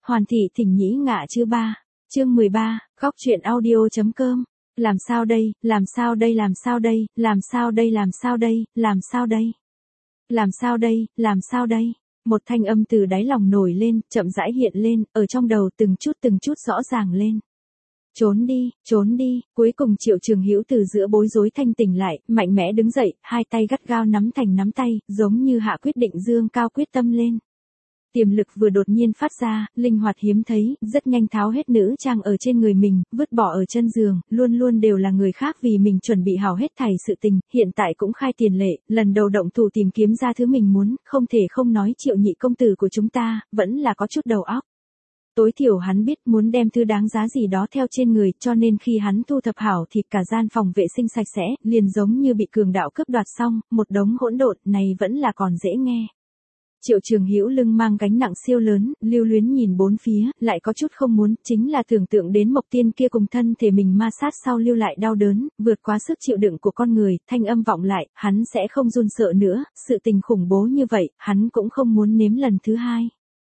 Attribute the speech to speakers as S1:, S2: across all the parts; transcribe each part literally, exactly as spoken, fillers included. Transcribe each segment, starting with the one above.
S1: Hoàn thị thỉnh nhĩ ngạ chư ba. Chương mười ba, góc truyện audio.com. Làm sao đây, làm sao đây, làm sao đây, làm sao đây, làm sao đây, làm sao đây? Làm sao đây, làm sao đây? Một thanh âm từ đáy lòng nổi lên, chậm rãi hiện lên, ở trong đầu từng chút từng chút rõ ràng lên. Trốn đi, trốn đi, cuối cùng Triệu Trường Hữu từ giữa bối rối thanh tỉnh lại, mạnh mẽ đứng dậy, hai tay gắt gao nắm thành nắm tay, giống như hạ quyết định dương cao quyết tâm lên. Tiềm lực vừa đột nhiên phát ra, linh hoạt hiếm thấy, rất nhanh tháo hết nữ trang ở trên người mình, vứt bỏ ở chân giường, luôn luôn đều là người khác vì mình chuẩn bị hảo hết thảy sự tình, hiện tại cũng khai tiền lệ, lần đầu động thủ tìm kiếm ra thứ mình muốn, không thể không nói Triệu nhị công tử của chúng ta, vẫn là có chút đầu óc. Tối thiểu hắn biết muốn đem thứ đáng giá gì đó theo trên người, cho nên khi hắn thu thập hảo thì cả gian phòng vệ sinh sạch sẽ, liền giống như bị cường đạo cướp đoạt xong, một đống hỗn độn này vẫn là còn dễ nghe. Triệu Trường Hữu lưng mang gánh nặng siêu lớn, lưu luyến nhìn bốn phía, lại có chút không muốn, chính là tưởng tượng đến Mộc Tiên kia cùng thân thể mình ma sát sau lưu lại đau đớn, vượt quá sức chịu đựng của con người, thanh âm vọng lại, hắn sẽ không run sợ nữa, sự tình khủng bố như vậy, hắn cũng không muốn nếm lần thứ hai.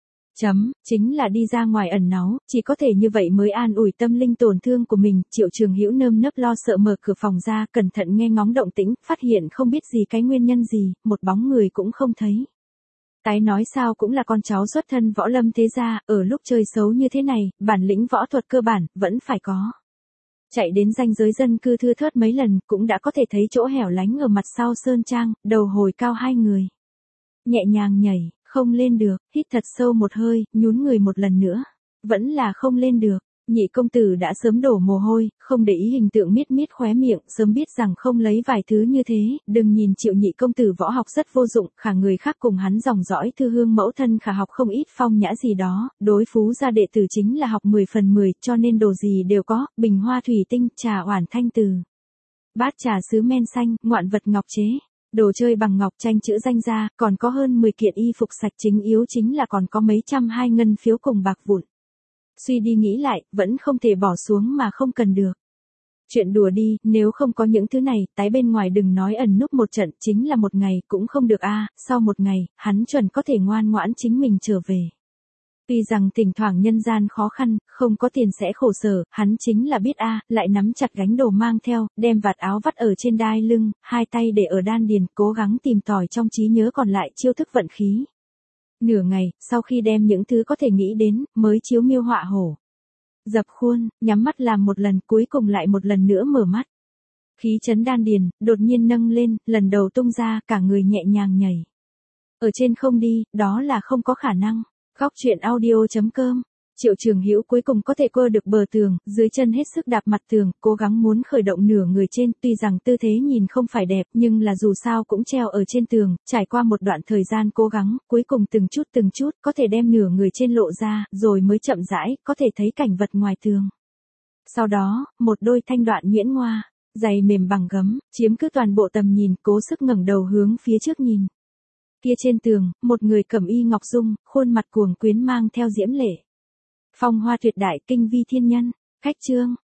S1: Chấm, chính là đi ra ngoài ẩn náu, chỉ có thể như vậy mới an ủi tâm linh tổn thương của mình, Triệu Trường Hữu nơm nớp lo sợ mở cửa phòng ra, cẩn thận nghe ngóng động tĩnh, phát hiện không biết gì cái nguyên nhân gì, một bóng người cũng không thấy. Tái nói sao cũng là con cháu xuất thân võ lâm thế gia, ở lúc chơi xấu như thế này, bản lĩnh võ thuật cơ bản, vẫn phải có. Chạy đến ranh giới dân cư thưa thớt mấy lần, cũng đã có thể thấy chỗ hẻo lánh ở mặt sau sơn trang, đầu hồi cao hai người. Nhẹ nhàng nhảy, không lên được, hít thật sâu một hơi, nhún người một lần nữa. Vẫn là không lên được. Nhị công tử đã sớm đổ mồ hôi, không để ý hình tượng miết miết khóe miệng, sớm biết rằng không lấy vài thứ như thế, đừng nhìn Triệu nhị công tử võ học rất vô dụng, khả người khác cùng hắn dòng dõi thư hương mẫu thân khả học không ít phong nhã gì đó, đối phú gia đệ tử chính là học mười phần mười, cho nên đồ gì đều có, bình hoa thủy tinh, trà oản thanh từ, bát trà sứ men xanh, ngoạn vật ngọc chế. Đồ chơi bằng ngọc tranh chữ danh ra, còn có hơn mười kiện y phục sạch, chính yếu chính là còn có mấy trăm hai ngân phiếu cùng bạc vụn. Suy đi nghĩ lại, vẫn không thể bỏ xuống mà không cần được. Chuyện đùa đi, nếu không có những thứ này, tái bên ngoài đừng nói ẩn núp một trận, chính là một ngày, cũng không được a. Sau một ngày, hắn chuẩn có thể ngoan ngoãn chính mình trở về. Tuy rằng thỉnh thoảng nhân gian khó khăn, không có tiền sẽ khổ sở, hắn chính là biết a, lại nắm chặt gánh đồ mang theo, đem vạt áo vắt ở trên đai lưng, hai tay để ở đan điền, cố gắng tìm tòi trong trí nhớ còn lại chiêu thức vận khí. Nửa ngày, sau khi đem những thứ có thể nghĩ đến, mới chiếu miêu họa hổ. Dập khuôn, nhắm mắt làm một lần, cuối cùng lại một lần nữa mở mắt. Khí chấn đan điền, đột nhiên nâng lên, lần đầu tung ra, cả người nhẹ nhàng nhảy. Ở trên không đi, đó là không có khả năng. Góc truyện audio.com. Triệu Trường Hữu cuối cùng có thể quơ được bờ tường, dưới chân hết sức đạp mặt tường, cố gắng muốn khởi động nửa người trên, tuy rằng tư thế nhìn không phải đẹp, nhưng là dù sao cũng treo ở trên tường, trải qua một đoạn thời gian cố gắng, cuối cùng từng chút từng chút, có thể đem nửa người trên lộ ra, rồi mới chậm rãi, có thể thấy cảnh vật ngoài tường. Sau đó, một đôi thanh đoạn nhuyễn ngoa, giày mềm bằng gấm, chiếm cứ toàn bộ tầm nhìn, cố sức ngẩng đầu hướng phía trước nhìn. Kia trên tường, một người cẩm y ngọc dung, khuôn mặt cuồng quyến mang theo diễm lệ. Phong hoa tuyệt đại, kinh vi thiên nhân. Khách chương,